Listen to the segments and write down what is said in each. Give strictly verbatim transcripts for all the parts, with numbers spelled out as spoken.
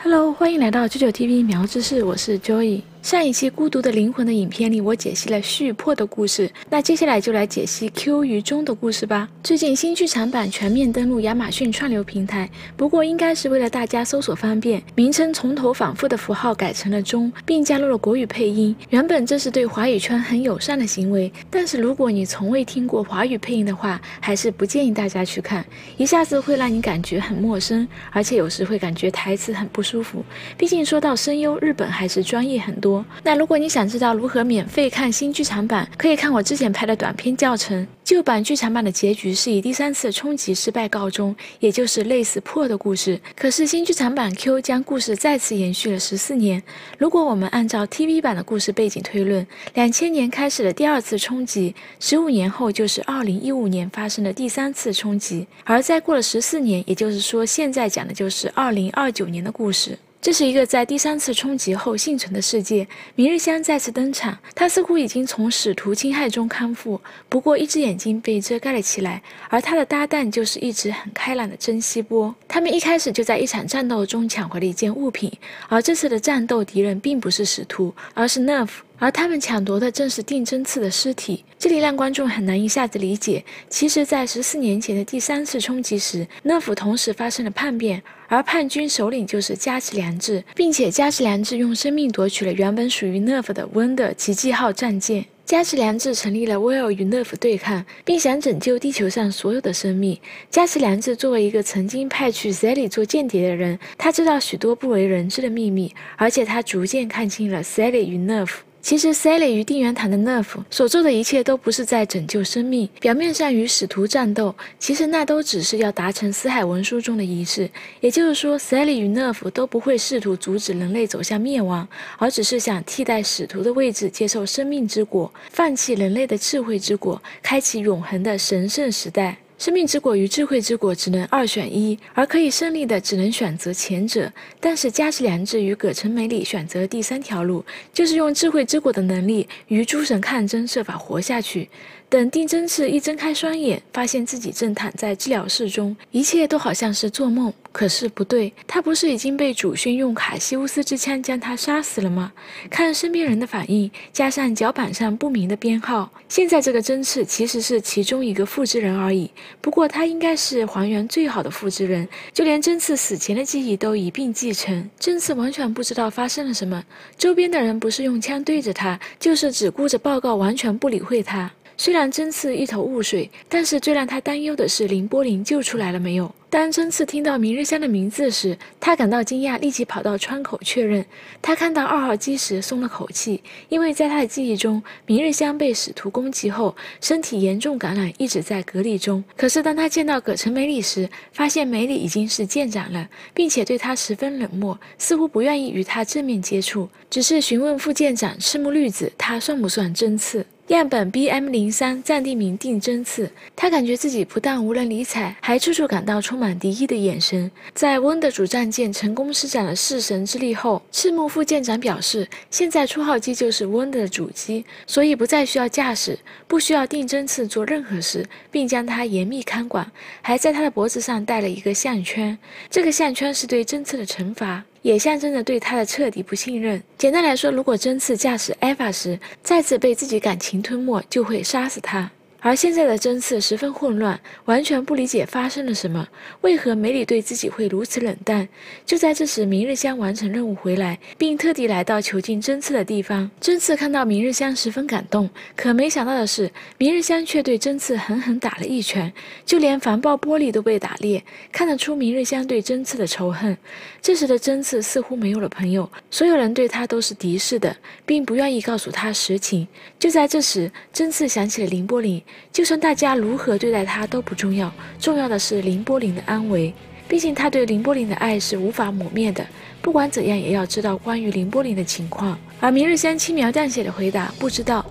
Hello， 欢迎来到九九 T V 苗知识，我是 Joy。上一期《孤独的灵魂》的影片里，我解析了续破的故事，那接下来就来解析 Q 与钟的故事吧。最近新剧场版全面登陆亚马逊串流平台，不过应该是为了大家搜索方便，名称从头反复的符号改成了钟，并加入了国语配音。原本这是对华语圈很友善的行为，但是如果你从未听过华语配音的话，还是不建议大家去看，一下子会让你感觉很陌生，而且有时会感觉台词很不舒服。毕竟说到声优，日本还是专业很多。那如果你想知道如何免费看新剧场版，可以看我之前拍的短片教程。旧版剧场版的结局是以第三次冲击失败告终，也就是类似破的故事。可是新剧场版 Q 将故事再次延续了十四年。如果我们按照 T V 版的故事背景推论，两千年开始了第二次冲击，十五年后就是二零一五年发生的第三次冲击，而再过了十四年，也就是说现在讲的就是二零二九年的故事。这是一个在第三次冲击后幸存的世界，明日香再次登场，他似乎已经从使徒侵害中康复，不过一只眼睛被遮盖了起来，而他的搭档就是一直很开朗的真希波。他们一开始就在一场战斗中抢回了一件物品，而这次的战斗敌人并不是使徒，而是 Nerf， 而他们抢夺的正是定真次的尸体。这里让观众很难一下子理解，其实在十四年前的第三次冲击时， Nerf 同时发生了叛变，而叛军首领就是加持良治，并且加持良治用生命夺取了原本属于 Nerf 的温的奇迹号战舰。加持良治成立了威尔与 Nerf 对抗，并想拯救地球上所有的生命。加持良治作为一个曾经派去 Sally 做间谍的人，他知道许多不为人知的秘密，而且他逐渐看清了 Sally 与 Nerf。其实 Sally 与定元堂的 Nerf 所做的一切都不是在拯救生命，表面上与使徒战斗，其实那都只是要达成死海文书中的仪式。也就是说 Sally 与 Nerf 都不会试图阻止人类走向灭亡，而只是想替代使徒的位置，接受生命之果，放弃人类的智慧之果，开启永恒的神圣时代。生命之果与智慧之果只能二选一，而可以胜利的只能选择前者。但是加持良治与葛城美里选择了第三条路，就是用智慧之果的能力与诸神抗争，设法活下去。等定真次一睁开双眼，发现自己正躺在治疗室中，一切都好像是做梦。可是不对，他不是已经被主勋用卡西乌斯之枪将他杀死了吗？看身边人的反应，加上脚板上不明的编号，现在这个真次其实是其中一个复制人而已。不过他应该是还原最好的复制人，就连真次死前的记忆都一并继承。真次完全不知道发生了什么，周边的人不是用枪对着他，就是只顾着报告，完全不理会他。虽然真次一头雾水，但是最让他担忧的是凌波林救出来了没有。当真次听到明日香的名字时，他感到惊讶，立即跑到窗口确认。他看到二号机时松了口气，因为在他的记忆中，明日香被使徒攻击后身体严重感染，一直在隔离中。可是当他见到葛城美里时，发现美里已经是舰长了，并且对他十分冷漠，似乎不愿意与他正面接触，只是询问副舰长赤木绿子他算不算真次。样本 B M 零三 暂定名定真次，他感觉自己不但无人理睬，还处处感到充满敌意的眼神。在温的主战舰成功施展了弑神之力后，赤木副舰长表示，现在初号机就是温的主机，所以不再需要驾驶，不需要定真次做任何事，并将他严密看管，还在他的脖子上戴了一个项圈。这个项圈是对真次的惩罚，也象征着对他的彻底不信任。简单来说，如果真次驾驶 Eva 时再次被自己感情吞没，就会杀死他。而现在的真次十分混乱，完全不理解发生了什么，为何美里对自己会如此冷淡。就在这时，明日香完成任务回来，并特地来到囚禁真次的地方。真次看到明日香十分感动，可没想到的是，明日香却对真次狠狠打了一拳，就连防爆玻璃都被打裂，看得出明日香对真次的仇恨。这时的真次似乎没有了朋友，所有人对他都是敌视的，并不愿意告诉他实情。就在这时，真次想起了凌波林，就算大家如何对待他都不重要，重要的是凌波林的安危。毕竟他对凌波林的爱是无法抹灭的，不管怎样也要知道关于凌波林的情况。而明日香轻描淡写的回答不知道，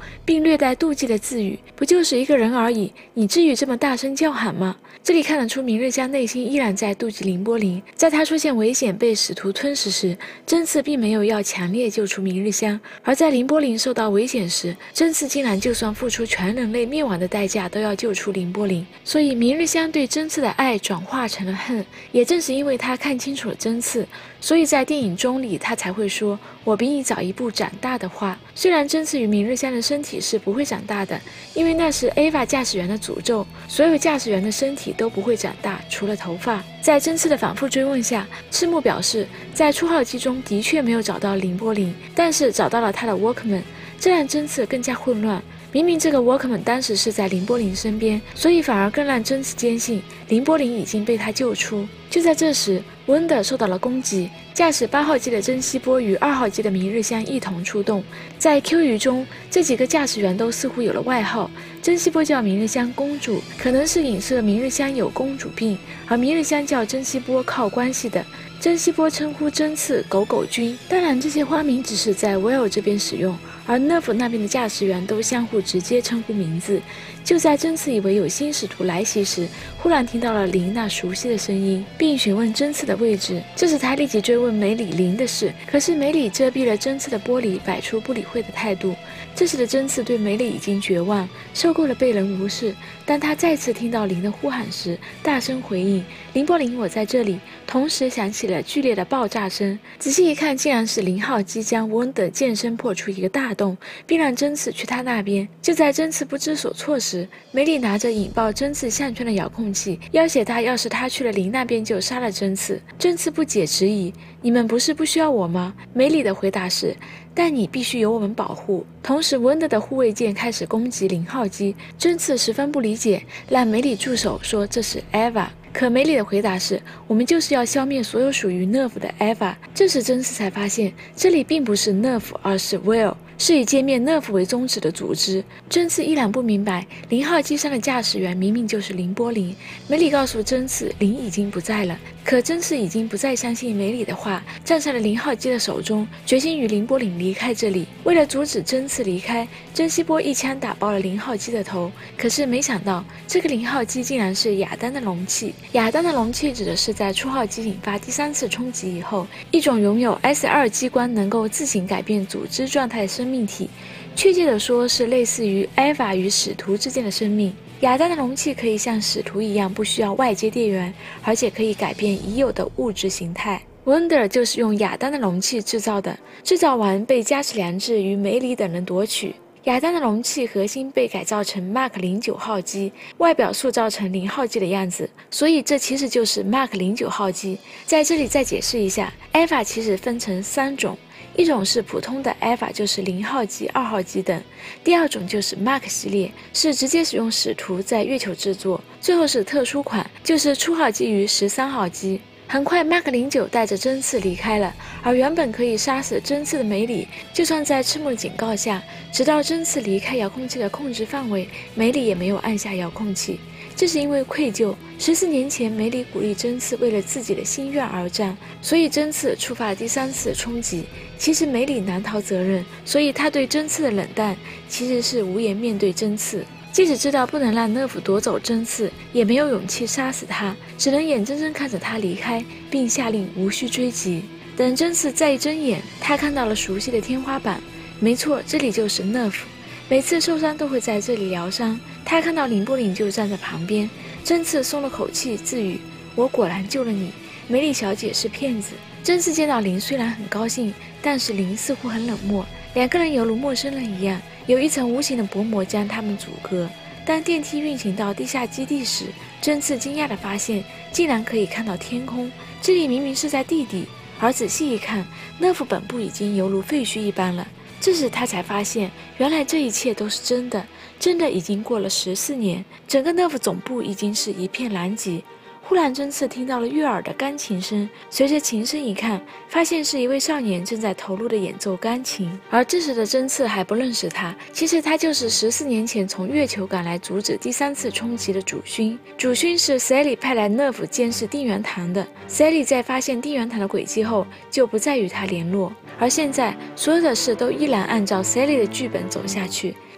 并略带妒忌的自语：不就是一个人而已，你至于这么大声叫喊吗？这里看得出明日香内心依然在妒忌凌波林。在他出现危险被使徒吞噬时，真次并没有要强烈救出明日香，而在凌波林受到危险时，真次竟然就算付出全人类灭亡的代价都要救出凌波林。所以明日香对真次的爱转化成了恨，也正是因为他看清楚了真次，所以在电影中里他才会说我比你早一步长大的话。虽然真次与明日香的身体是不会长大的，因为那是 Eva 驾驶员的诅咒，所有驾驶员的身体都不会长大，除了头发。在真次的反复追问下，赤木表示在初号机中的确没有找到凌波林，但是找到了他的 Walkman， 这让真次更加混乱。明明这个 Walkman 当时是在凌波林身边，所以反而更让真次坚信凌波林已经被他救出。就在这时，温德受到了攻击，驾驶八号机的珍稀波与二号机的明日香一同出动。在 Q 鱼中，这几个驾驶员都似乎有了外号，珍稀波叫明日香公主，可能是影射明日香有公主病，而明日香叫珍稀波靠关系的。珍稀波称呼真次狗狗君，当然这些花名只是在 Will 这边使用，而 Nerf 那边的驾驶员都相互直接称呼名字。就在真次以为有新使徒来袭时，忽然听到了林那熟悉的声音，并询问真次的位置。这时他立即追问梅里林的事，可是梅里遮蔽了真次的玻璃，摆出不理会的态度。这时的真次对梅里已经绝望，受够了被人无视。当他再次听到林的呼喊时，大声回应：凌波林，我在这里。同时响起了剧烈的爆炸声，仔细一看，竟然是零号机将温德剑身破出一个大洞，并让真次去他那边。就在真次不知所措时，梅里拿着引爆真次项圈的遥控器，要挟他要是他去了林那边就杀了真次。真次不解质疑：你们不是不需要我吗？梅里的回答是：但你必须由我们保护。同时温德的护卫舰开始攻击零号机，真次十分不理解，让梅里住手，说这是 Eva。可梅里的回答是：我们就是要消灭所有属于 Nerf 的 Eva。这时真次才发现，这里并不是 Nerf， 而是 Will， 是以歼灭 Nerf 为宗旨的组织。真次依然不明白，零号机上的驾驶员明明就是凌波林。梅里告诉真次，林已经不在了。可真次已经不再相信梅里的话，站在了零号机的手中，决心与凌波林离开这里。为了阻止真次离开，珍稀波一枪打爆了零号机的头。可是没想到，这个零号机竟然是亚当的容器。亚当的容器指的是在初号机引发第三次冲击以后，一种拥有 S 二 机关能够自行改变组织状态的生命体，确切的说是类似于 Eva 与使徒之间的生命。亚当的容器可以像使徒一样不需要外接电源，而且可以改变已有的物质形态。Wonder 就是用亚当的容器制造的，制造完被加持良治与梅里等人夺取。亚当的容器核心被改造成 Mark 零九 号机，外表塑造成零号机的样子，所以这其实就是 Mark 零九 号机。在这里再解释一下 Eva 其实分成三种，一种是普通的 Eva， 就是零号机、二号机等；第二种就是 Mark 系列，是直接使用使徒在月球制作；最后是特殊款，就是初号机与十三号机。很快 Mark 零九 带着真次离开了，而原本可以杀死真次的梅里，就算在赤木的警告下，直到真次离开遥控器的控制范围，梅里也没有按下遥控器。这是因为愧疚，十四年前梅里鼓励真次为了自己的心愿而战，所以真次触发了第三次冲击。其实梅里难逃责任，所以他对真次的冷淡其实是无颜面对真次。即使知道不能让乐福夺走真次，也没有勇气杀死他，只能眼睁睁看着他离开，并下令无需追击。等真次再一睁眼，他看到了熟悉的天花板，没错，这里就是乐福。每次受伤都会在这里疗伤。他看到林波林就站在旁边，真次松了口气，自语：我果然救了你，梅里小姐是骗子。真次见到林虽然很高兴，但是林似乎很冷漠，两个人犹如陌生人一样，有一层无形的薄膜将他们阻隔。当电梯运行到地下基地时，真次惊讶地发现竟然可以看到天空，这里明明是在地底，而仔细一看，乐福本部已经犹如废墟一般了。这时他才发现，原来这一切都是真的，真的已经过了十四年，整个乐福总部已经是一片狼藉。忽然真次听到了悦耳的钢琴声，随着琴声一看，发现是一位少年正在投入的演奏钢琴。而这时的真次还不认识他，其实他就是十四年前从月球赶来阻止第三次冲击的主勋。主勋是 Sally 派来乐福监视定元堂的。Sally 在发现定元堂的轨迹后，就不再与他联络。而现在所有的事都依然按照 Sally 的剧本走下去。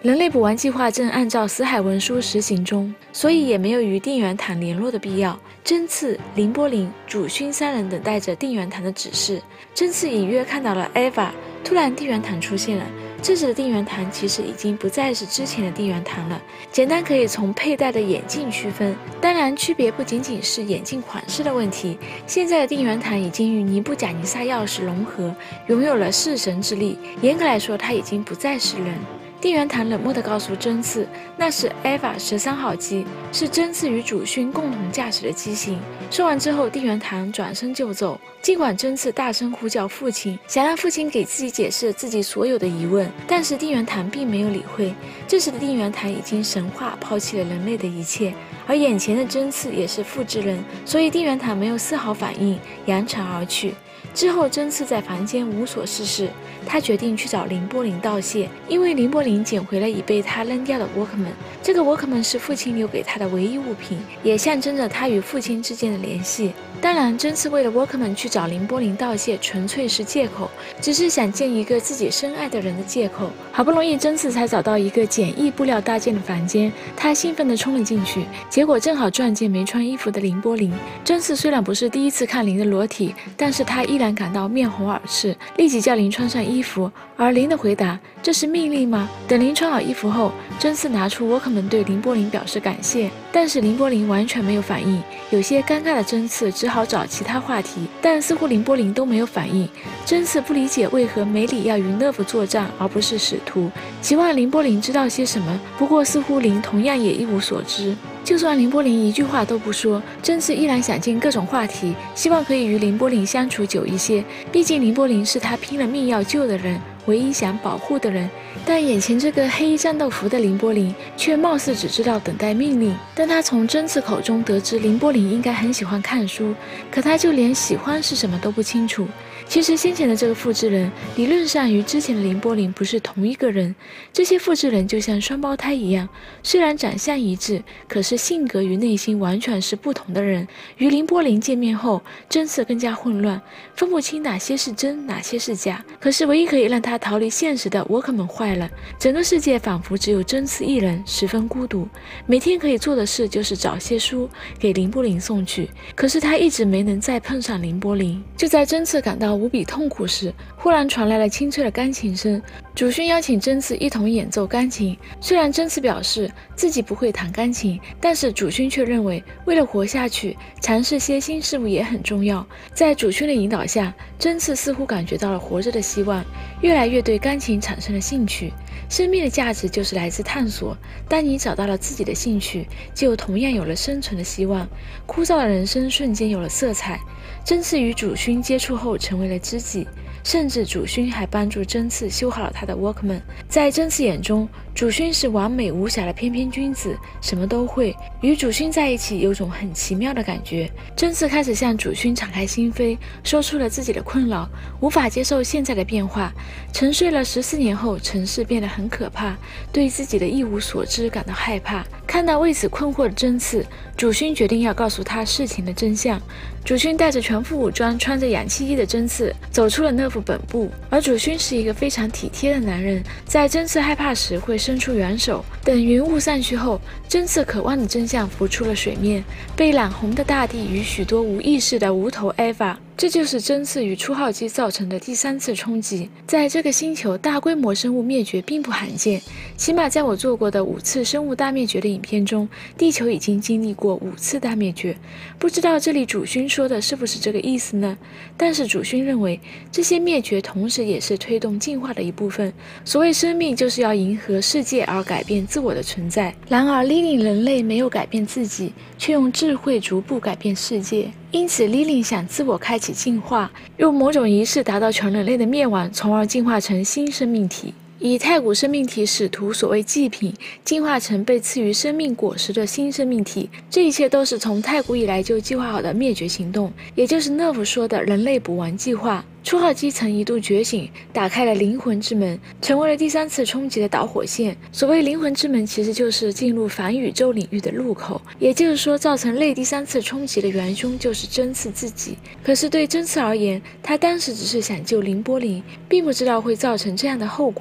人类补完计划正按照死海文书实行中，所以也没有与定远堂联络的必要。真次、凌波林、主勋三人等待着定远堂的指示。真次隐约看到了 Eva， 突然定远堂出现了。这时的定远堂其实已经不再是之前的定远堂了，简单可以从佩戴的眼镜区分。当然，区别不仅仅是眼镜款式的问题。现在的定远堂已经与尼布贾尼撒钥匙融合，拥有了弑神之力。严格来说，他已经不再是人。定远堂冷漠地告诉真次，那是 Eva 十三号机，是真次与主勋共同驾驶的机型。说完之后，定远堂转身就走。尽管真次大声呼叫父亲，想让父亲给自己解释自己所有的疑问，但是定远堂并没有理会。这时的定远堂已经神化抛弃了人类的一切，而眼前的真次也是复制人，所以定远堂没有丝毫反应，扬长而去。之后真次在房间无所事事，他决定去找凌波林道谢，因为凌波林捡回了已被他扔掉的沃克曼。这个沃克曼是父亲留给他的唯一物品，也象征着他与父亲之间的联系。当然，真次为了沃克曼去找凌波林道谢纯粹是借口，只是想见一个自己深爱的人的借口。好不容易真次才找到一个简易布料搭建的房间，他兴奋地冲了进去，结果正好撞见没穿衣服的凌波林。真次虽然不是第一次看林的裸体，但是他依然感到面红耳赤，立即叫林穿上衣服。而林的回答：“这是命令吗？”等林穿好衣服后，真次拿出沃克曼对凌波林表示感谢，但是凌波林完全没有反应。有些尴尬的真次只好找其他话题，但似乎凌波林都没有反应。真次不理解为何梅里要与勒夫作战而不是使徒，期望凌波林知道些什么，不过似乎林同样也一无所知。就算凌波林一句话都不说，真次依然想尽各种话题，希望可以与凌波林相处久一些，毕竟凌波林是他拼了命要救的人，唯一想保护的人。但眼前这个黑衣战斗服的凌波林却貌似只知道等待命令。当他从真次口中得知凌波林应该很喜欢看书，可他就连喜欢是什么都不清楚。其实先前的这个复制人理论上与之前的凌波林不是同一个人，这些复制人就像双胞胎一样，虽然长相一致，可是性格与内心完全是不同的人。与凌波林见面后，真次更加混乱，分不清哪些是真哪些是假。可是唯一可以让他逃离现实的沃克曼坏了，整个世界仿佛只有真次一人，十分孤独。每天可以做的事就是找些书给凌波林送去，可是他一直没能再碰上凌波林。就在真次感到无比痛苦时，忽然传来了清脆的钢琴声。主勋邀请真次一同演奏钢琴，虽然真次表示自己不会弹钢琴，但是主勋却认为为了活下去，尝试些新事物也很重要。在主勋的引导下，真次似乎感觉到了活着的希望，越来越对钢琴产生了兴趣。生命的价值就是来自探索，当你找到了自己的兴趣，就同样有了生存的希望。枯燥的人生瞬间有了色彩。真次与主勋接触后成为了知己，甚至主勋还帮助真次修好了他的沃克曼。在真次眼中，主勋是完美无瑕的翩翩君子，什么都会。与主勋在一起有种很奇妙的感觉。真次开始向主勋敞开心扉，说出了自己的困扰，无法接受现在的变化。沉睡了十四年后，城市变得很可怕，对自己的一无所知感到害怕。看到为此困惑的真次，主勋决定要告诉他事情的真相。主勋带着全副武装、穿着氧气衣的真次走出了勒夫本部，而主勋是一个非常体贴的男人，在真次害怕时会伸出援手。等云雾散去后，真次渴望的真相浮出了水面，被染红的大地与许多无意识的无头 Eva。这就是真次与初号机造成的第三次冲击。在这个星球，大规模生物灭绝并不罕见，起码在我做过的五次生物大灭绝的影片中，地球已经经历过五次大灭绝。不知道这里主勋说的是不是这个意思呢？但是主勋认为，这些灭绝同时也是推动进化的一部分。所谓生命，就是要迎合世界而改变自我的存在。然而 Lily 人类没有改变自己，却用智慧逐步改变世界。因此 Lily 想自我开启进化，用某种仪式达到全人类的灭亡，从而进化成新生命体。以太古生命体使徒所谓祭品，进化成被赐予生命果实的新生命体。这一切都是从太古以来就计划好的灭绝行动，也就是勒夫说的人类补完计划。初号机曾一度觉醒，打开了灵魂之门，成为了第三次冲击的导火线。所谓灵魂之门，其实就是进入反宇宙领域的入口。也就是说，造成类第三次冲击的元凶就是真次自己。可是对真次而言，他当时只是想救凌波林，并不知道会造成这样的后果。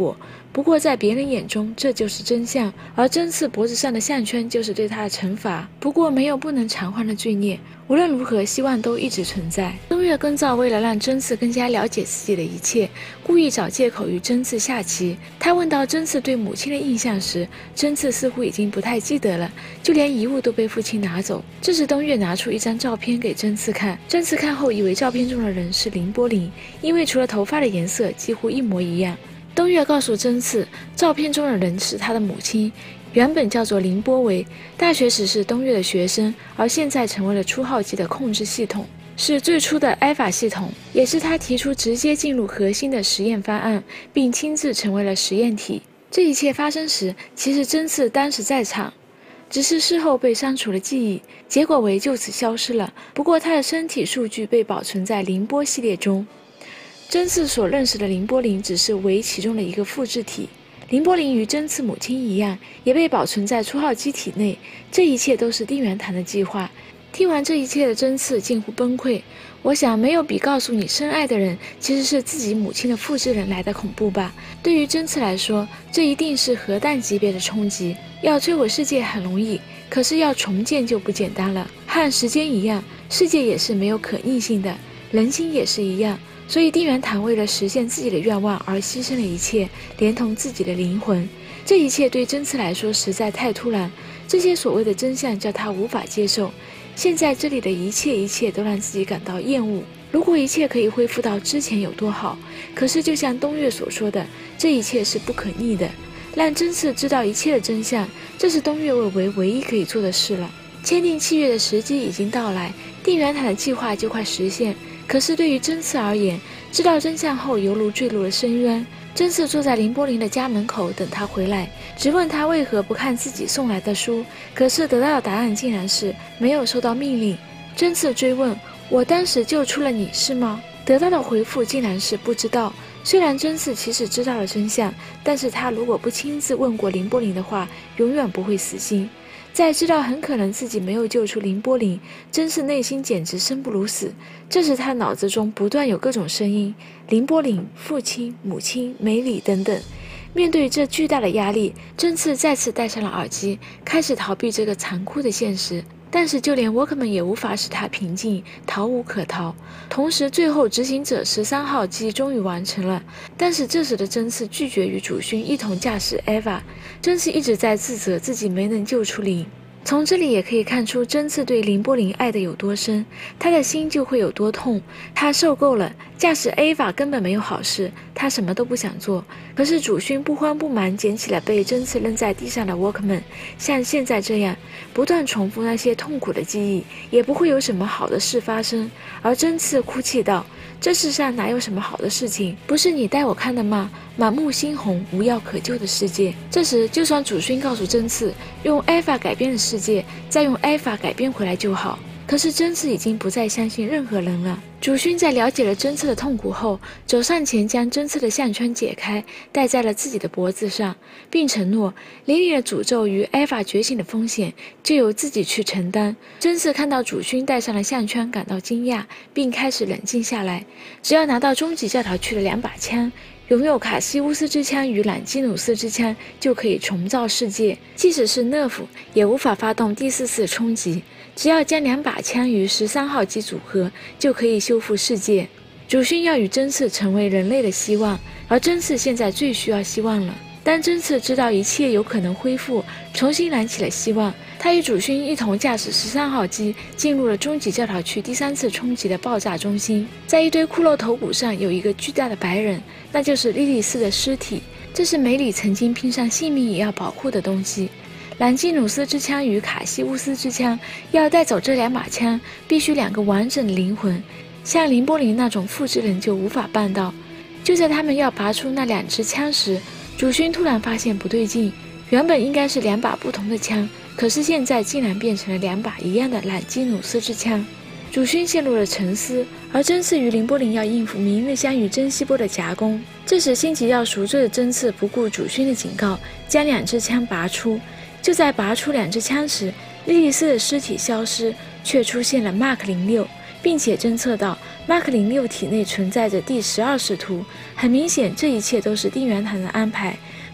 不过在别人眼中这就是真相，而针刺脖子上的项圈就是对他的惩罚。不过没有不能偿还的罪孽，无论如何希望都一直存在。东岳根造为了让针刺更加了解自己的一切，故意找借口与针刺下棋。他问到针刺对母亲的印象时，针刺似乎已经不太记得了，就连遗物都被父亲拿走。这时东岳拿出一张照片给针刺看，针刺看后以为照片中的人是凌波凌，因为除了头发的颜色几乎一模一样。东岳告诉针刺，照片中的人是他的母亲，原本叫做凌波维，大学时是东岳的学生，而现在成为了初号机的控制系统，是最初的埃法系统，也是他提出直接进入核心的实验方案，并亲自成为了实验体。这一切发生时，其实针刺当时在场，只是事后被删除了记忆，结果为就此消失了。不过他的身体数据被保存在凌波系列中。针刺所认识的凌波凌只是为其中的一个复制体，凌波凌与针刺母亲一样，也被保存在初号机体内。这一切都是定元堂的计划。听完这一切的针刺近乎崩溃。我想没有比告诉你深爱的人其实是自己母亲的复制人来的恐怖吧。对于针刺来说，这一定是核弹级别的冲击。要摧毁世界很容易，可是要重建就不简单了。和时间一样，世界也是没有可逆性的，人心也是一样。所以定元堂为了实现自己的愿望而牺牲了一切，连同自己的灵魂。这一切对针刺来说实在太突然，这些所谓的真相叫他无法接受。现在这里的一切一切都让自己感到厌恶。如果一切可以恢复到之前有多好，可是就像东岳所说的，这一切是不可逆的。让针刺知道一切的真相，这是东岳为为唯一可以做的事了。签订契约的时机已经到来，定元堂的计划就快实现。可是对于针刺而言，知道真相后犹如坠入了深渊。针刺坐在凌波凌的家门口等他回来，直问他为何不看自己送来的书，可是得到的答案竟然是没有收到命令。针刺追问，我当时救出了你是吗？得到的回复竟然是不知道。虽然针刺其实知道了真相，但是他如果不亲自问过凌波凌的话，永远不会死心。在知道很可能自己没有救出凌波凌，针刺内心简直生不如死。这时他脑子中不断有各种声音，凌波凌、父亲、母亲、梅里等等。面对这巨大的压力，针刺再次戴上了耳机，开始逃避这个残酷的现实。但是就连沃克曼也无法使他平静，逃无可逃。同时最后执行者十三号机终于完成了，但是这时的针刺拒绝与主勋一同驾驶 Eva。 针刺一直在自责自己没能救出灵。从这里也可以看出针刺对凌波凌爱的有多深，他的心就会有多痛。他受够了驾驶 Eva 根本没有好事，他什么都不想做。可是主勋不慌不忙捡起了被针刺扔在地上的 Walkman， 像现在这样不断重复那些痛苦的记忆，也不会有什么好的事发生。而针刺哭泣道，这世上哪有什么好的事情，不是你带我看的吗？满目猩红无药可救的世界。这时就算主勋告诉针刺用 Eva 改变的世界，再用 Eva 改变回来就好，可是针刺已经不再相信任何人了。主勋在了解了针刺的痛苦后，走上前将针刺的项圈解开，戴在了自己的脖子上，并承诺琳琳的诅咒与艾法觉醒的风险就由自己去承担。针刺看到主勋戴上了项圈感到惊讶，并开始冷静下来。只要拿到终极教条区的两把枪，拥有卡西乌斯之枪与朗基努斯之枪，就可以重造世界。即使是nerf也无法发动第四次冲击，只要将两把枪与十三号机组合，就可以修复世界。主勋要与针刺成为人类的希望，而针刺现在最需要希望了。当针刺知道一切有可能恢复，重新燃起了希望，他与主勋一同驾驶十三号机进入了终极教条区第三次冲击的爆炸中心。在一堆骷髅头骨上有一个巨大的白人，那就是莉莉丝的尸体，这是梅里曾经拼上性命也要保护的东西。朗基努斯之枪与卡西乌斯之枪，要带走这两把枪，必须两个完整的灵魂，像凌波凌那种复制人就无法办到。就在他们要拔出那两支枪时，主勋突然发现不对劲，原本应该是两把不同的枪，可是现在竟然变成了两把一样的朗基努斯之枪。主勋陷入了沉思，而针刺与凌波凌要应付明日香与珍稀波的夹攻。这时心急要赎罪的针刺不顾主勋的警告，将两支枪拔出。就在拔出两支枪时，莉莉丝的尸体消失，却出现了 Mark 零六，并且侦测到 Mark 零六体内存在着第十二使徒。很明显，这一切都是定元堂的安排。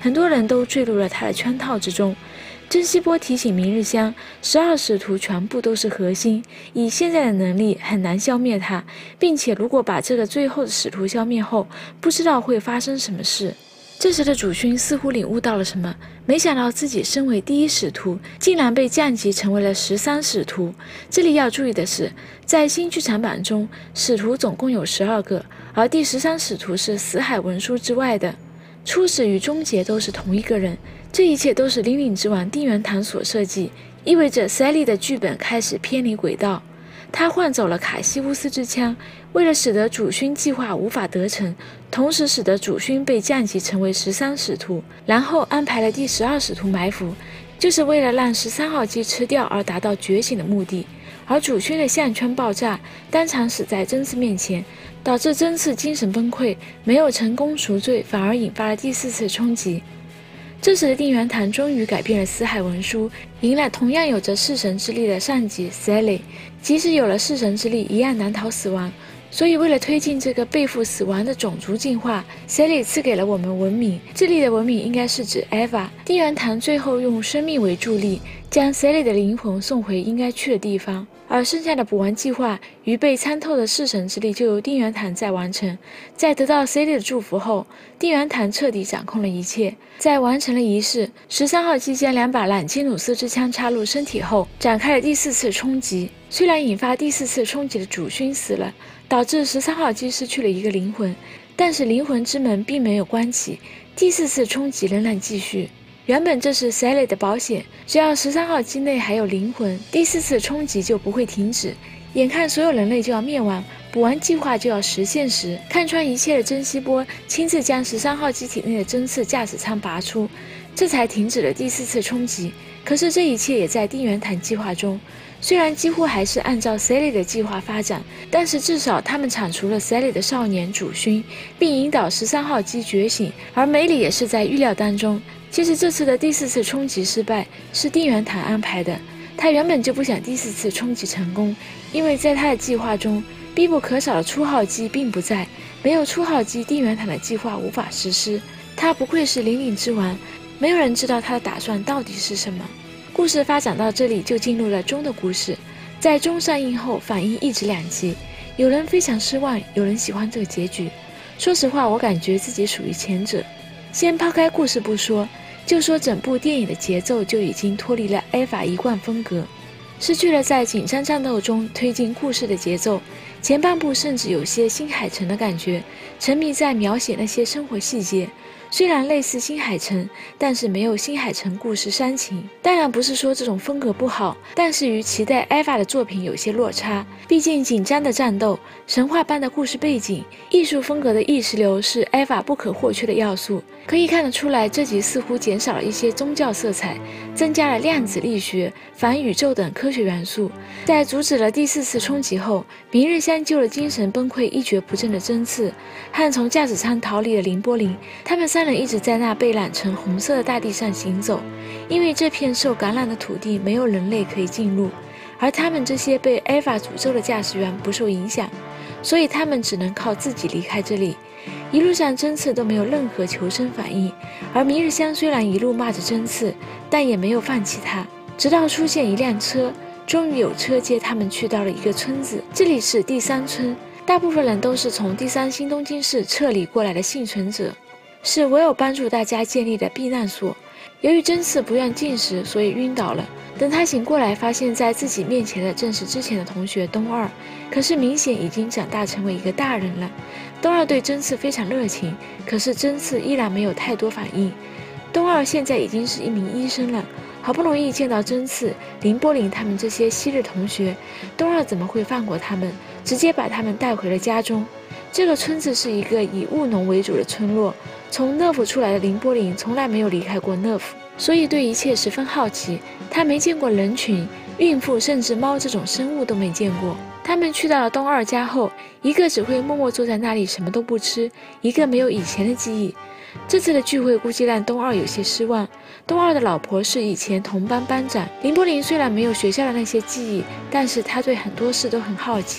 很多人都坠入了他的圈套之中。珍希波提醒明日香，十二使徒全部都是核心，以现在的能力很难消灭他，并且如果把这个最后的使徒消灭后，不知道会发生什么事。这时的主勋似乎领悟到了什么，没想到自己身为第一使徒，竟然被降级成为了十三使徒。这里要注意的是，在新剧场版中，使徒总共有十二个，而第十三使徒是死海文书之外的，初始与终结都是同一个人。这一切都是灵领之王定元堂所设计，意味着塞利的剧本开始偏离轨道。他换走了卡西乌斯之枪，为了使得主勋计划无法得逞，同时使得主勋被降级成为十三使徒，然后安排了第十二使徒埋伏，就是为了让十三号机吃掉而达到觉醒的目的。而主勋的项圈爆炸，当场死在真次面前，导致真次精神崩溃，没有成功赎罪，反而引发了第四次冲击。这时的定元堂终于改变了死海文书，迎来同样有着弑神之力的上级 Sally， 即使有了弑神之力，一样难逃死亡。所以为了推进这个背负死亡的种族进化， Sally 赐给了我们文明，这里的文明应该是指 Eva。 定元堂最后用生命为助力，将 Sally 的灵魂送回应该去的地方，而剩下的补完计划与被参透的弑神之力就由定元堂在完成。在得到 Sally 的祝福后，定元堂彻底掌控了一切。在完成了仪式，十三号机将两把朗基努斯之枪插入身体后，展开了第四次冲击。虽然引发第四次冲击的主勋死了，导致十三号机失去了一个灵魂，但是灵魂之门并没有关起，第四次冲击仍然继续。原本这是 Sally 的保险，只要十三号机内还有灵魂，第四次冲击就不会停止。眼看所有人类就要灭亡，补完计划就要实现时，看穿一切的珍希波亲自将十三号机体内的针刺驾驶舱拔出，这才停止了第四次冲击。可是这一切也在定元堂计划中，虽然几乎还是按照 Sally 的计划发展，但是至少他们铲除了 Sally 的少年主勋，并引导十三号机觉醒，而梅里也是在预料当中。其实这次的第四次冲击失败是定元堂安排的，他原本就不想第四次冲击成功，因为在他的计划中，必不可少的初号机并不在，没有初号机，定元堂的计划无法实施。他不愧是灵领之王，没有人知道他的打算到底是什么。故事发展到这里就进入了中的故事，在中上映后反应一直两极，有人非常失望，有人喜欢这个结局。说实话，我感觉自己属于前者。先抛开故事不说，就说整部电影的节奏就已经脱离了艾法一贯风格，失去了在紧张战斗中推进故事的节奏。前半部甚至有些新海诚的感觉，沉迷在描写那些生活细节。虽然类似新海诚，但是没有新海诚故事煽情。当然不是说这种风格不好，但是与期待艾法的作品有些落差。毕竟紧张的战斗、神话般的故事背景、艺术风格的意识流是艾法不可或缺的要素。可以看得出来，这集似乎减少了一些宗教色彩，增加了量子力学、反宇宙等科学元素。在阻止了第四次冲击后，明日香救了精神崩溃一蹶不振的真次，和从驾驶舱逃离了凌波林。他们三人一直在那被染成红色的大地上行走，因为这片受感染的土地没有人类可以进入，而他们这些被艾法诅咒的驾驶员不受影响，所以他们只能靠自己离开这里。一路上真次都没有任何求生反应，而明日香虽然一路骂着真次，但也没有放弃他，直到出现一辆车，终于有车接他们去到了一个村子，这里是第三村，大部分人都是从第三新东京市撤离过来的幸存者，是唯有帮助大家建立的避难所。由于真次不愿进食，所以晕倒了。等他醒过来，发现在自己面前的正是之前的同学东二，可是明显已经长大成为一个大人了。东二对真次非常热情，可是真次依然没有太多反应。东二现在已经是一名医生了，好不容易见到真次、凌波林他们这些昔日同学，东二怎么会放过他们，直接把他们带回了家中。这个村子是一个以务农为主的村落，从乐府出来的凌波林从来没有离开过乐府，所以对一切十分好奇。他没见过人群、孕妇甚至猫这种生物都没见过。他们去到了东二家后，一个只会默默坐在那里什么都不吃，一个没有以前的记忆。这次的聚会估计让东二有些失望。东二的老婆是以前同班班长，凌波林虽然没有学校的那些记忆，但是他对很多事都很好奇，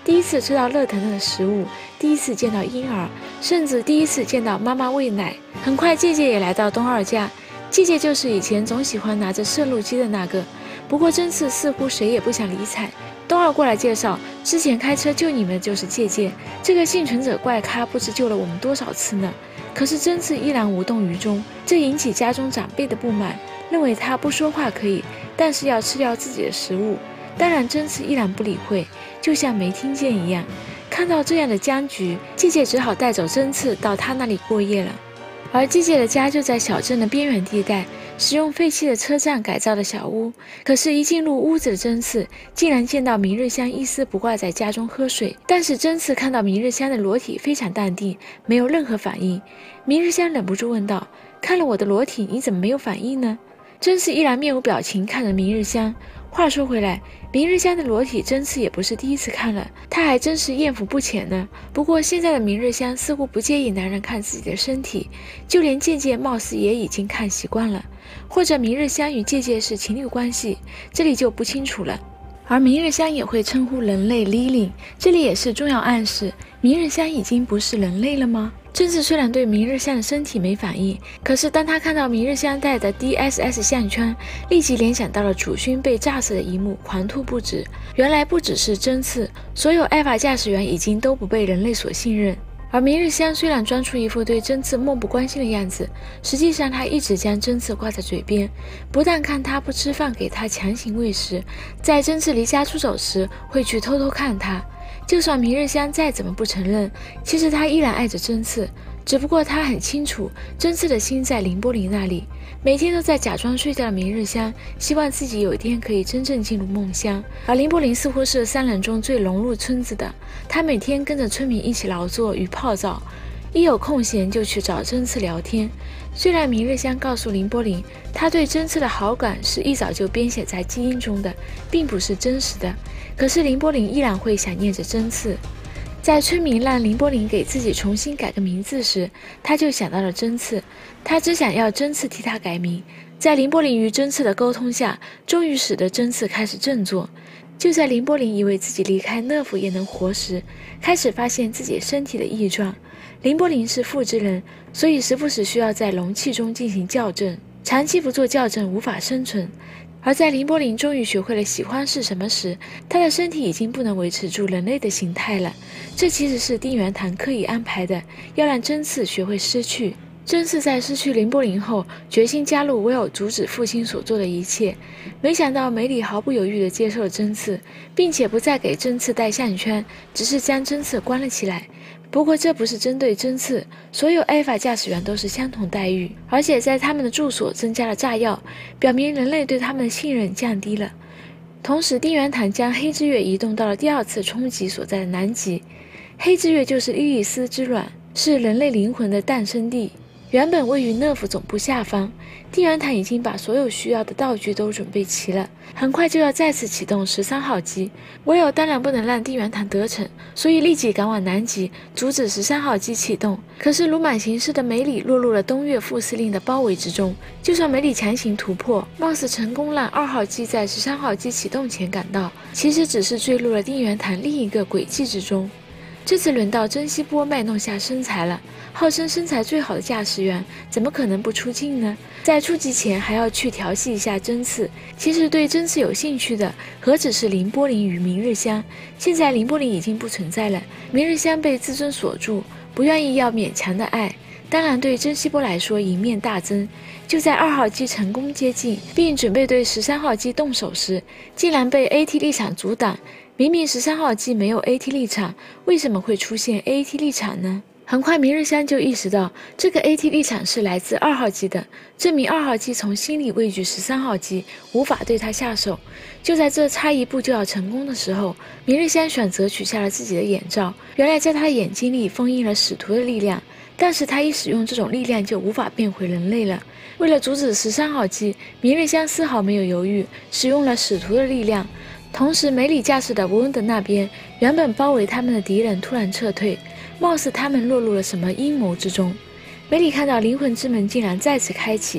第一次吃到热腾腾的食物，第一次见到婴儿，甚至第一次见到妈妈喂奶。很快介介也来到东二家，介介就是以前总喜欢拿着摄录机的那个，不过这次似乎谁也不想理睬。东二过来介绍，之前开车救你们的就是介介，这个幸存者怪咖不知救了我们多少次呢。可是真次依然无动于衷，这引起家中长辈的不满，认为他不说话可以，但是要吃掉自己的食物。当然真次依然不理会，就像没听见一样。看到这样的僵局，介介只好带走真次到他那里过夜了。而介介的家就在小镇的边缘地带，使用废弃的车站改造的小屋。可是一进入屋子的真次竟然见到明日香一丝不挂在家中喝水，但是真次看到明日香的裸体非常淡定，没有任何反应。明日香忍不住问道，看了我的裸体你怎么没有反应呢？真次依然面无表情看着明日香。话说回来，明日香的裸体真次也不是第一次看了，她还真是艳福不浅呢。不过现在的明日香似乎不介意男人看自己的身体，就连介介貌似也已经看习惯了，或者明日香与介介是情侣关系，这里就不清楚了。而明日香也会称呼人类 Lily， 这里也是重要暗示，明日香已经不是人类了吗？真次虽然对明日香的身体没反应，可是当他看到明日香戴的 D S S 项圈，立即联想到了主勋被炸死的一幕，狂吐不止。原来不只是真次，所有艾法驾驶员已经都不被人类所信任。而明日香虽然装出一副对真次漠不关心的样子，实际上他一直将真次挂在嘴边，不但看他不吃饭给他强行喂食，在真次离家出走时会去偷偷看他。就算明日香再怎么不承认，其实他依然爱着真次，只不过他很清楚真次的心在凌波林那里。每天都在假装睡觉的明日香希望自己有一天可以真正进入梦乡，而凌波林似乎是三人中最融入村子的，他每天跟着村民一起劳作与泡澡，一有空闲就去找真次聊天。虽然明日香告诉凌波林，他对真次的好感是一早就编写在基因中的，并不是真实的，可是凌波林依然会想念着真次。在村民让凌波林给自己重新改个名字时，他就想到了真次，他只想要真次替他改名。在凌波林与真次的沟通下，终于使得真次开始振作。就在凌波林以为自己离开乐府也能活时，开始发现自己身体的异状。凌波林是父之人，所以时不时需要在容器中进行校正，长期不做校正无法生存。而在凌波林终于学会了喜欢是什么时，他的身体已经不能维持住人类的形态了。这其实是定元堂刻意安排的，要让真次学会失去。真次在失去凌波林后，决心加入威尔阻止父亲所做的一切。没想到梅里毫不犹豫地接受了真次，并且不再给真次戴项圈，只是将真次关了起来。不过这不是针对真次，所有艾法驾驶员都是相同待遇，而且在他们的住所增加了炸药，表明人类对他们的信任降低了。同时定元堂将黑之月移动到了第二次冲击所在的南极，黑之月就是莉莉丝之卵，是人类灵魂的诞生地，原本位于乐府总部下方。定元堂已经把所有需要的道具都准备齐了，很快就要再次启动十三号机。威尔当然不能让定元堂得逞，所以立即赶往南极，阻止十三号机启动。可是鲁莽行事的梅里落入了东岳副司令的包围之中，就算梅里强行突破，貌似成功让二号机在十三号机启动前赶到，其实只是坠入了定元堂另一个轨迹之中。这次轮到珍稀波卖弄下身材了，号称身材最好的驾驶员怎么可能不出镜呢？在出击前还要去调戏一下真次。其实对真次有兴趣的何止是凌波林与明日香，现在凌波林已经不存在了，明日香被自尊锁住，不愿意要勉强的爱。当然对珍稀波来说赢面大增，就在二号机成功接近并准备对十三号机动手时，竟然被 A T 立场阻挡。明明十三号机没有 A T 立场，为什么会出现 A T 立场呢？很快明日香就意识到这个 A T 立场是来自二号机的，证明二号机从心里畏惧十三号机，无法对他下手。就在这差一步就要成功的时候，明日香选择取下了自己的眼罩，原来在他的眼睛里封印了使徒的力量，但是他一使用这种力量就无法变回人类了。为了阻止十三号机，明日香丝毫没有犹豫，使用了使徒的力量。同时梅里驾驶的沃恩德那边，原本包围他们的敌人突然撤退，貌似他们落入了什么阴谋之中。梅里看到灵魂之门竟然再次开启，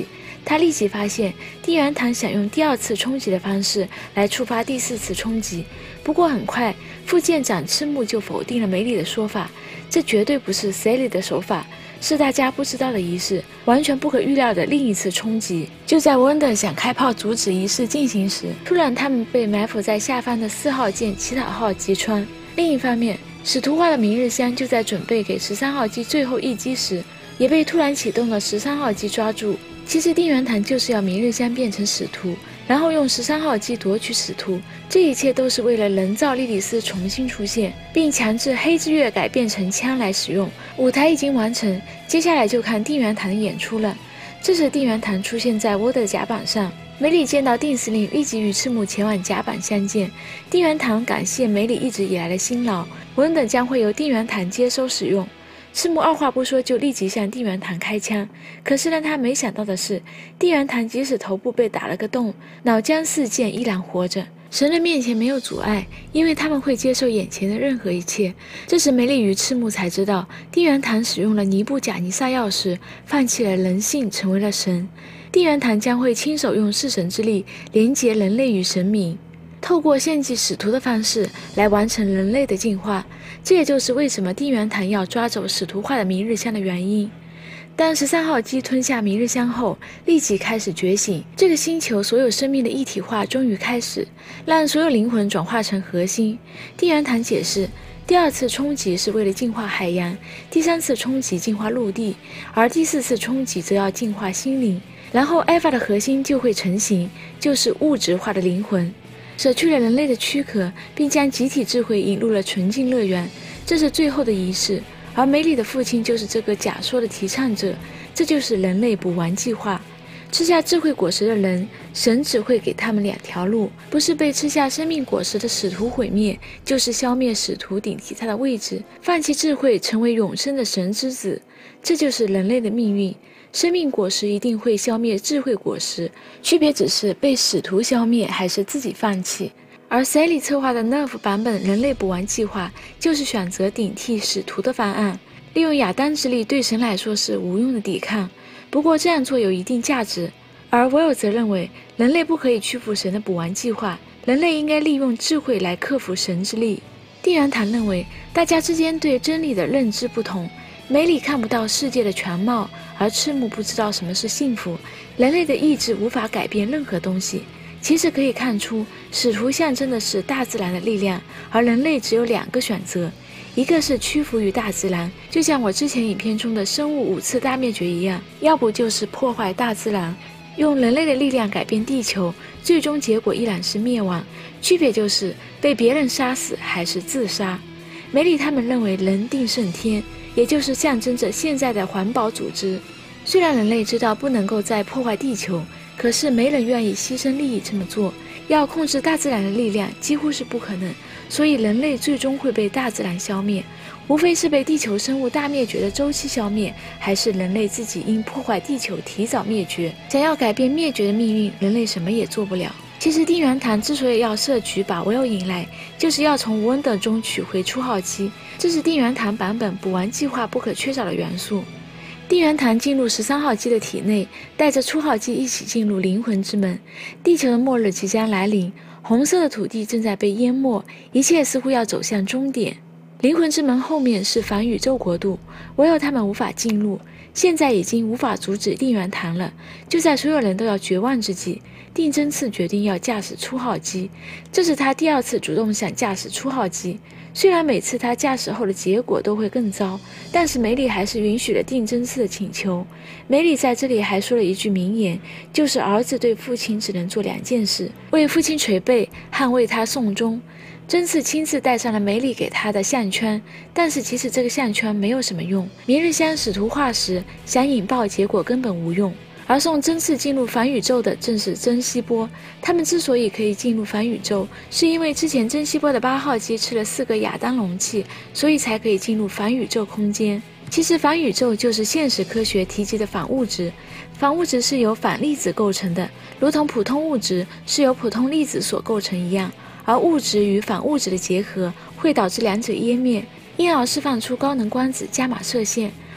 他立即发现地缘堂想用第二次冲击的方式来触发第四次冲击。不过很快，副舰长赤木就否定了梅里的说法，这绝对不是 Sally 的手法，是大家不知道的仪式，完全不可预料的另一次冲击。就在温德想开炮阻止仪式进行时，突然他们被埋伏在下方的四号舰乞讨号击穿。另一方面，使徒化的明日香就在准备给十三号机最后一击时，也被突然启动的十三号机抓住。其实定元堂就是要明日香变成使徒，然后用十三号机夺取使徒，这一切都是为了人造莉莉丝重新出现，并强制黑之月改变成枪来使用。舞台已经完成，接下来就看定元堂的演出了。这时定元堂出现在沃德的甲板上，梅里见到定司令，立即与赤木前往甲板相见。定元堂感谢梅里一直以来的辛劳，温德将会由定元堂接收使用。赤木二话不说就立即向定元堂开枪，可是让他没想到的是，定元堂即使头部被打了个洞，脑浆四溅依然活着。神人面前没有阻碍，因为他们会接受眼前的任何一切。这时梅里与赤木才知道，定元堂使用了尼布甲尼撒钥匙，放弃了人性，成为了神。定元堂将会亲手用弑神之力连结人类与神明，透过献祭使徒的方式来完成人类的进化。这也就是为什么定元堂要抓走使徒化的明日香的原因。当十三号机吞下明日香后，立即开始觉醒，这个星球所有生命的一体化终于开始，让所有灵魂转化成核心。定元堂解释，第二次冲击是为了净化海洋，第三次冲击净化陆地，而第四次冲击则要净化心灵，然后 Alpha 的核心就会成型，就是物质化的灵魂，舍去了人类的躯壳，并将集体智慧引入了纯净乐园，这是最后的仪式。而梅里的父亲就是这个假说的提倡者，这就是人类补完计划。吃下智慧果实的人，神只会给他们两条路，不是被吃下生命果实的使徒毁灭，就是消灭使徒顶替他的位置，放弃智慧，成为永生的神之子。这就是人类的命运。生命果实一定会消灭智慧果实，区别只是被使徒消灭还是自己放弃。而 Sally 策划的 Nerf 版本人类补完计划就是选择顶替使徒的方案，利用亚当之力对神来说是无用的抵抗，不过这样做有一定价值。而 Will 则认为人类不可以屈服神的补完计划，人类应该利用智慧来克服神之力。定元堂认为大家之间对真理的认知不同，梅里看不到世界的全貌，而赤木不知道什么是幸福，人类的意志无法改变任何东西。其实可以看出，使徒象征的是大自然的力量，而人类只有两个选择，一个是屈服于大自然，就像我之前影片中的生物五次大灭绝一样，要不就是破坏大自然，用人类的力量改变地球，最终结果依然是灭亡，区别就是被别人杀死还是自杀。梅里他们认为人定胜天，也就是象征着现在的环保组织。虽然人类知道不能够再破坏地球，可是没人愿意牺牲利益这么做，要控制大自然的力量几乎是不可能，所以人类最终会被大自然消灭，无非是被地球生物大灭绝的周期消灭，还是人类自己因破坏地球提早灭绝。想要改变灭绝的命运，人类什么也做不了。其实定元堂之所以要设局把 Will 引来，就是要从 Wonder 中取回初号机，这是定元堂版本补完计划不可缺少的元素。定元堂进入十三号机的体内，带着初号机一起进入灵魂之门。地球的末日即将来临，红色的土地正在被淹没，一切似乎要走向终点。灵魂之门后面是反宇宙国度，唯有他们无法进入，现在已经无法阻止定元堂了。就在所有人都要绝望之际，定真次决定要驾驶初号机，这是他第二次主动想驾驶初号机。虽然每次他驾驶后的结果都会更糟，但是梅里还是允许了定真次的请求。梅里在这里还说了一句名言，就是儿子对父亲只能做两件事，为父亲捶背，捍卫他送终。真次亲自戴上了梅里给他的项圈，但是其实这个项圈没有什么用，明日香使徒化时想引爆，结果根本无用。而送真次进入反宇宙的正是珍稀波，他们之所以可以进入反宇宙，是因为之前珍稀波的八号机吃了四个亚当容器，所以才可以进入反宇宙空间。其实反宇宙就是现实科学提及的反物质，反物质是由反粒子构成的，如同普通物质是由普通粒子所构成一样，而物质与反物质的结合会导致两者湮灭，因而释放出高能光子伽马射线。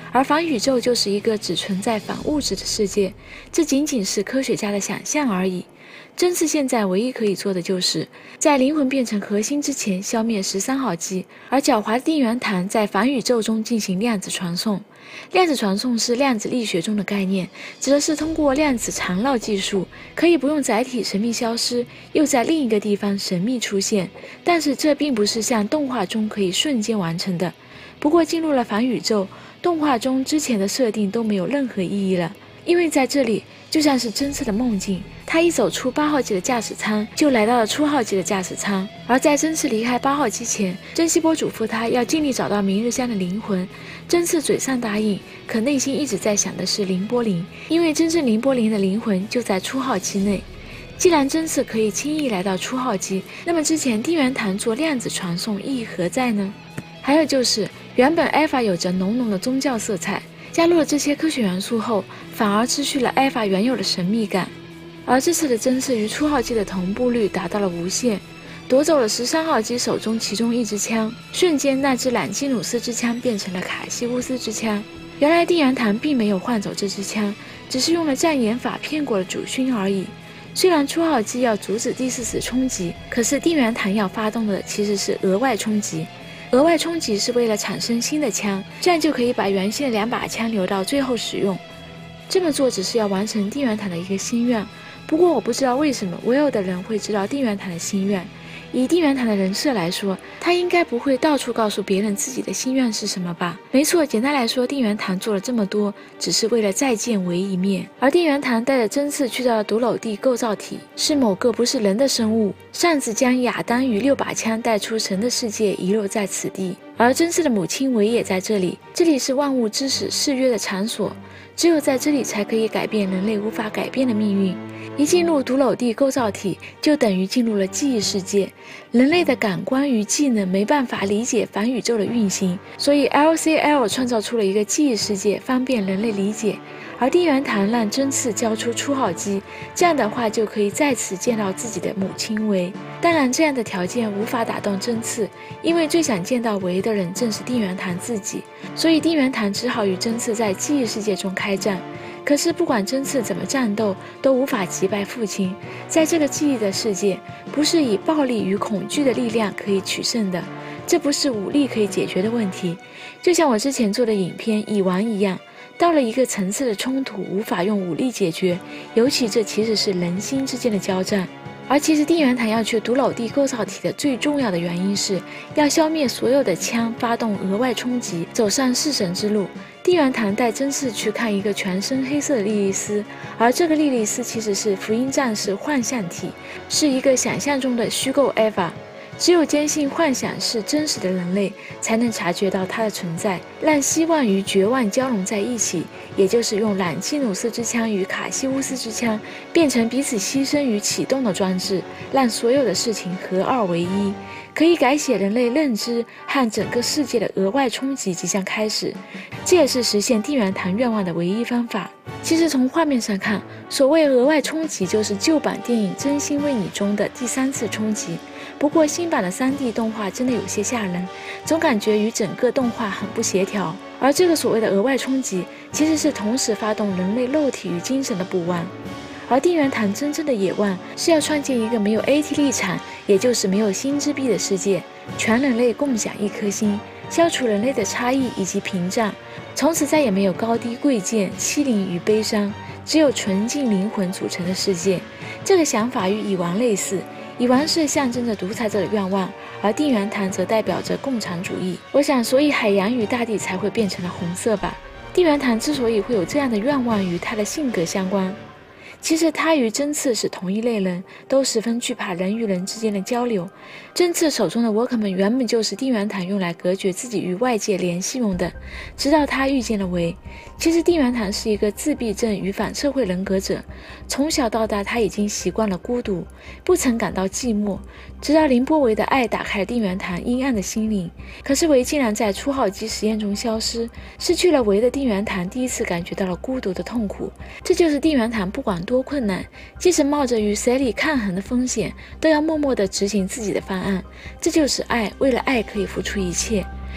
而反宇宙就是一个只存在反物质的世界，这仅仅是科学家的想象而已。真次现在唯一可以做的就是在灵魂变成核心之前消灭十三号机，而狡猾的定元坛在反宇宙中进行量子传送。量子传送是量子力学中的概念，指的是通过量子缠绕技术，可以不用载体神秘消失，又在另一个地方神秘出现。但是这并不是像动画中可以瞬间完成的。不过进入了反宇宙，动画中之前的设定都没有任何意义了，因为在这里就像是真次的梦境，他一走出八号机的驾驶舱，就来到了初号机的驾驶舱。而在真次离开八号机前，珍希波嘱咐他要尽力找到明日香的灵魂。真次嘴上答应，可内心一直在想的是凌波灵，因为真正凌波灵的灵魂就在初号机内。既然真次可以轻易来到初号机，那么之前定元坛做量子传送意义何在呢？还有就是原本 Alpha 有着浓浓的宗教色彩，加入了这些科学元素后，反而失去了 Alpha 原有的神秘感。而这次的真次与初号机的同步率达到了无限，夺走了十三号机手中其中一支枪，瞬间那支朗基努斯之枪变成了卡西乌斯之枪。原来定元坛并没有换走这支枪，只是用了障眼法骗过了主勋而已。虽然初号机要阻止第四次冲击，可是定元坛要发动的其实是额外冲击。额外冲击是为了产生新的枪，这样就可以把原先的两把枪留到最后使用。这么做只是要完成定元坛的一个心愿。不过我不知道为什么唯有的人会知道定元坛的心愿。以定元坛的人设来说，他应该不会到处告诉别人自己的心愿是什么吧？没错，简单来说，定元坛做了这么多，只是为了再见唯一面。而定元坛带着真次去到了独楼地构造体，是某个不是人的生物，擅自将亚当与六把枪带出神的世界，遗落在此地。而真次的母亲维也在这里，这里是万物之始誓约的场所，只有在这里才可以改变人类无法改变的命运。一进入独楼地构造体，就等于进入了记忆世界。人类的感官与技能没办法理解反宇宙的运行，所以 L C L 创造出了一个记忆世界，方便人类理解。而定元坛让真次交出初号机，这样的话就可以再次见到自己的母亲维。当然，这样的条件无法打动真次，因为最想见到维的人正是定元坛自己，所以定元坛只好与真次在记忆世界中开战。可是不管真次怎么战斗，都无法击败父亲。在这个记忆的世界，不是以暴力与恐惧的力量可以取胜的，这不是武力可以解决的问题。就像我之前做的影片蚁王一样，到了一个层次的冲突无法用武力解决，尤其这其实是人心之间的交战。而其实定元坛要去独楼地构造体的最重要的原因是要消灭所有的枪，发动额外冲击，走上弑神之路。定元坛带真次去看一个全身黑色的莉莉丝，而这个莉莉丝其实是福音战士幻象体，是一个想象中的虚构 Eva。只有坚信幻想是真实的人类，才能察觉到它的存在，让希望与绝望交融在一起，也就是用朗基努斯之枪与卡西乌斯之枪变成彼此牺牲与启动的装置，让所有的事情合二为一，可以改写人类认知和整个世界的额外冲击即将开始。这也是实现定元坛愿望的唯一方法。其实从画面上看，所谓额外冲击就是旧版电影《真心为你》中的第三次冲击。不过新版的 三 D 动画真的有些吓人，总感觉与整个动画很不协调。而这个所谓的额外冲击，其实是同时发动人类肉体与精神的补完。而定元坛真正的野望是要创建一个没有 A T 立场，也就是没有心之壁的世界，全人类共享一颗心，消除人类的差异以及屏障，从此再也没有高低贵贱、欺凌与悲伤，只有纯净灵魂组成的世界。这个想法与蚁王类似，蚁王是象征着独裁者的愿望，而定元坛则代表着共产主义。我想，所以海洋与大地才会变成了红色吧。定元坛之所以会有这样的愿望，与他的性格相关。其实他与真次是同一类人，都十分惧怕人与人之间的交流。真次手中的 Walkman 原本就是定元坛用来隔绝自己与外界联系用的，直到他遇见了维。其实定元坛是一个自闭症与反社会人格者，从小到大他已经习惯了孤独，不曾感到寂寞，直到凌波维的爱打开了定元坛阴暗的心灵。可是维竟然在初号机实验中消失，失去了维的定元坛第一次感觉到了孤独的痛苦。这就是定元坛不管多困难，即使冒着与谁里抗衡的风险，都要默默地执行自己的方案。这就是爱，为了爱可以付出一切。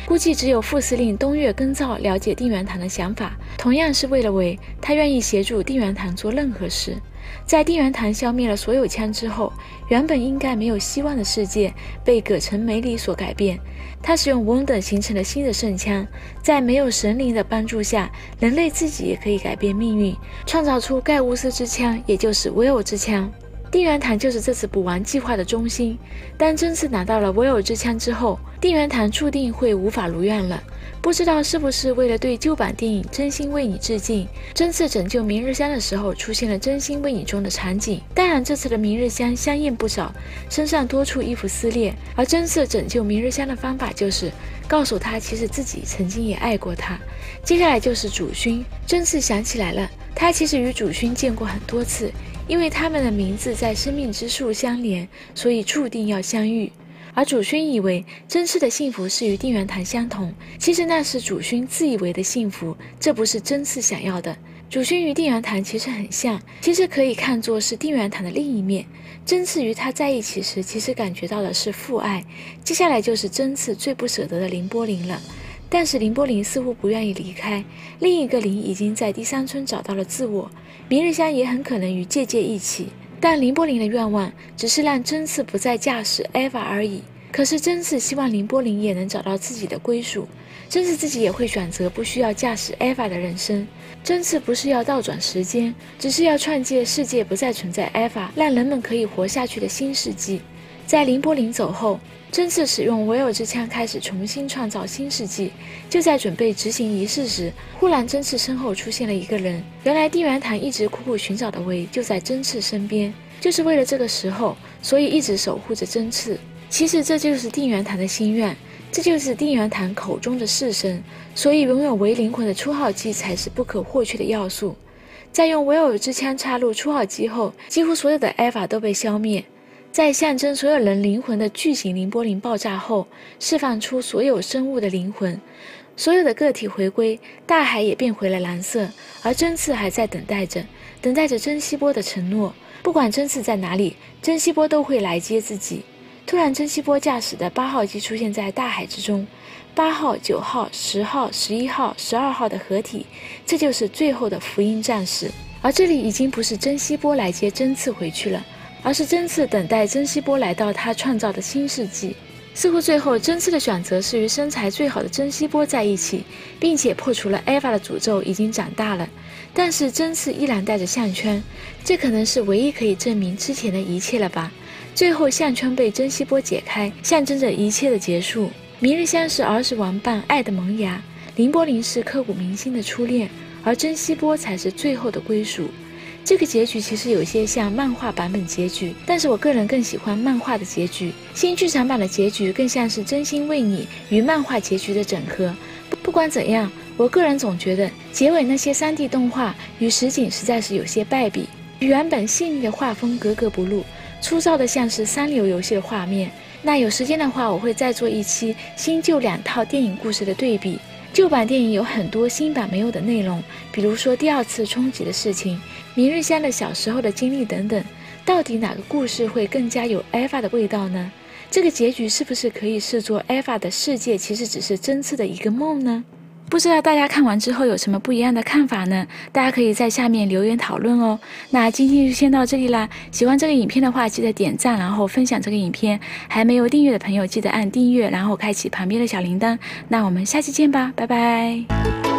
估计只有副司令东岳根造了解定远堂的想法，同样是为了为他愿意协助定远堂做任何事。在定远堂消灭了所有枪之后，原本应该没有希望的世界被葛城美里所改变。他使用翁等形成了新的圣枪，在没有神灵的帮助下，人类自己也可以改变命运，创造出盖乌斯之枪，也就是威尔之枪。定远堂就是这次补完计划的中心。当真次拿到了威尔之枪之后，定远堂注定会无法如愿了。不知道是不是为了对旧版电影《真心为你》致敬，真次拯救明日香的时候出现了《真心为你》中的场景。当然，这次的明日香香艳不少，身上多处衣服撕裂，而真次拯救明日香的方法就是告诉他，其实自己曾经也爱过他。接下来就是主勋，真次想起来了，他其实与主勋见过很多次。因为他们的名字在生命之树相连，所以注定要相遇。而主勋以为真次的幸福是与定远堂相同，其实那是主勋自以为的幸福，这不是真次想要的。主勋与定远堂其实很像，其实可以看作是定远堂的另一面。真次与他在一起时，其实感觉到的是父爱。接下来就是真次最不舍得的凌波林了。但是凌波林似乎不愿意离开，另一个林已经在第三村找到了自我，明日香也很可能与介介一起，但凌波林的愿望只是让真次不再驾驶 Eva 而已。可是真次希望凌波林也能找到自己的归属，真次自己也会选择不需要驾驶 Eva 的人生。真次不是要倒转时间，只是要创建世界不再存在 Eva， 让人们可以活下去的新世纪。在凌波林走后，真次使用维尔之枪开始重新创造新世纪。就在准备执行仪式时，忽然真次身后出现了一个人，原来定远堂一直苦苦寻找的维就在真次身边，就是为了这个时候，所以一直守护着真次。其实这就是定远堂的心愿，这就是定远堂口中的式神，所以拥有维灵魂的初号机才是不可或缺的要素。在用维尔之枪插入初号机后，几乎所有的艾法都被消灭。在象征所有人灵魂的巨型凌波林爆炸后，释放出所有生物的灵魂，所有的个体回归，大海也变回了蓝色，而真次还在等待着，等待着珍稀波的承诺。不管真次在哪里，珍稀波都会来接自己。突然，珍稀波驾驶的八号机出现在大海之中，八号、九号、十号、十一号、十二号的合体，这就是最后的福音战士。而这里已经不是珍稀波来接真次回去了，而是真次等待珍稀波来到他创造的新世纪。似乎最后真次的选择是与身材最好的珍稀波在一起，并且破除了 Eva 的诅咒，已经长大了。但是真次依然带着项圈，这可能是唯一可以证明之前的一切了吧。最后项圈被珍稀波解开，象征着一切的结束。明日香是儿时玩伴爱的萌芽，凌波林是刻骨铭心的初恋，而珍稀波才是最后的归属。这个结局其实有些像漫画版本结局，但是我个人更喜欢漫画的结局。新剧场版的结局更像是真心为你与漫画结局的整合。不管怎样，我个人总觉得结尾那些 三 D 动画与实景实在是有些败笔，与原本细腻的画风格格不入，粗糙的像是三流游戏的画面。那有时间的话，我会再做一期新旧两套电影故事的对比。旧版电影有很多新版没有的内容，比如说第二次冲击的事情，明日香的小时候的经历等等。到底哪个故事会更加有 Eva 的味道呢？这个结局是不是可以视作 Eva 的世界其实只是真次的一个梦呢？不知道大家看完之后有什么不一样的看法呢？大家可以在下面留言讨论哦。那今天就先到这里啦，喜欢这个影片的话记得点赞，然后分享这个影片。还没有订阅的朋友记得按订阅，然后开启旁边的小铃铛。那我们下期见吧，拜拜。